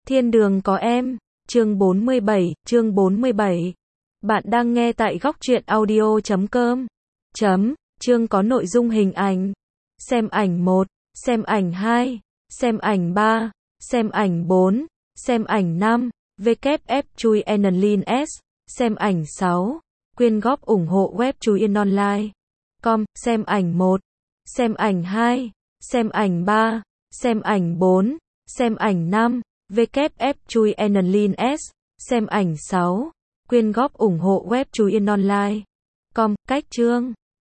Thiên đường có em, chương 47. Bạn đang nghe tại góc truyện audio.com. Chương có nội dung hình ảnh. Xem ảnh 1, xem ảnh 2, xem ảnh 3, xem ảnh 4, xem ảnh 5, WF Chui Enlin S, xem ảnh 6, quyên góp ủng hộ web Chuyen Online. Xem ảnh 1, xem ảnh 2, xem ảnh 3, xem ảnh 4, xem ảnh 5, WF Chui Enlin S, xem ảnh 6, quyên góp ủng hộ web Chuyen Online. Cách chương